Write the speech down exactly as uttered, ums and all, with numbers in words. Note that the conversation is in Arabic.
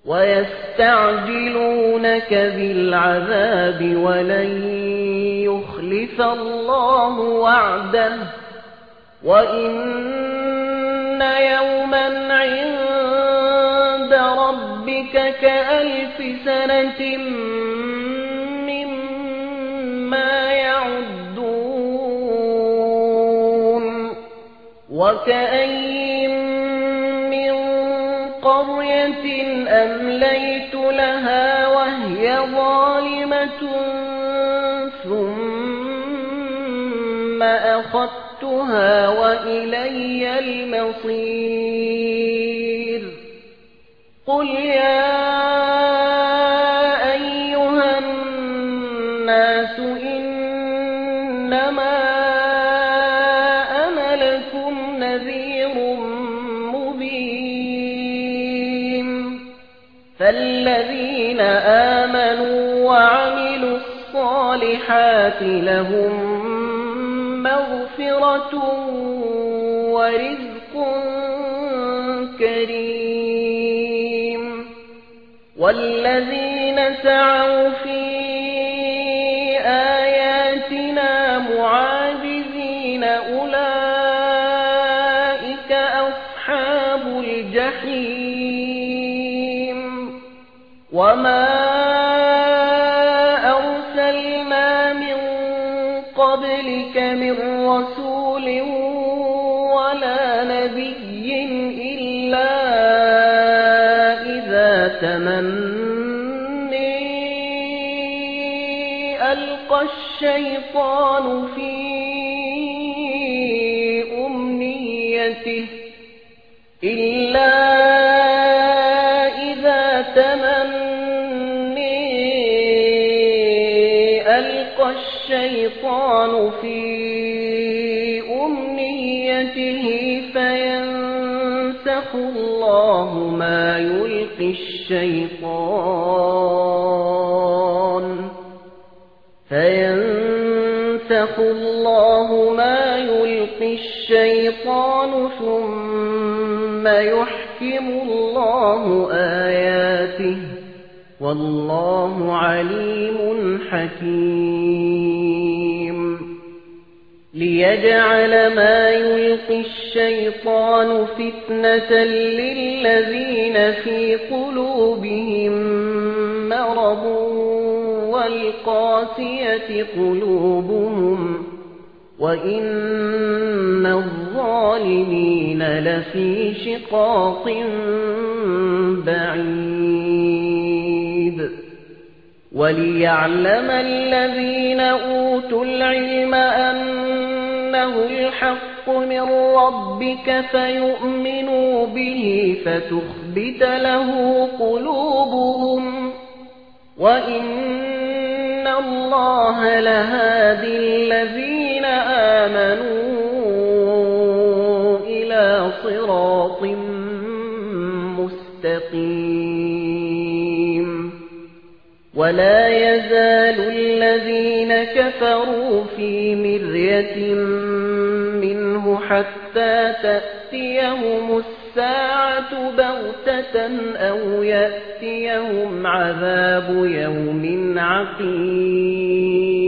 ويستعجلونك بالعذاب ولن يخلف الله وعده وإن يوما عند ربك كألف سنة مما يعدون وكأين من قرية أمليت لها وهي ظالمة ثم أخذتها وإلي المصير قل يا أيها الناس إنما أنا لكم نذير مبين فالذين آمنوا وعملوا الصالحات لهم مغفرة ورزق كريم والذين سعوا في آياتنا معاجزين أولئك أصحاب الجحيم وما أرسلنا من قبلك من رسول ولا نبي إلا إذا تمني ألقى الشيطان في أمنيته إلا إذا تمني ألقى الشيطان في أمنيته فينسخ الله ما يلقي الشيطان فينسخ الله ما يلقي الشيطان ثم يحكم الله آياته والله عليم حكيم ليجعل ما يلقي الشيطان فتنة للذين في قلوبهم مرض والقاسية قلوبهم وإن الظالمين لفي شقاق بعيد وليعلم الذين أوتوا العلم أنه الحق من ربك فيؤمنوا به فتخبت له قلوبهم وإن الله لهادي الذين آمنوا إلى صراط مستقيم ولا يزال الذين كفروا في مرية منه حتى تأتيهم الساعة بغتة أو يأتيهم عذاب يوم عقيم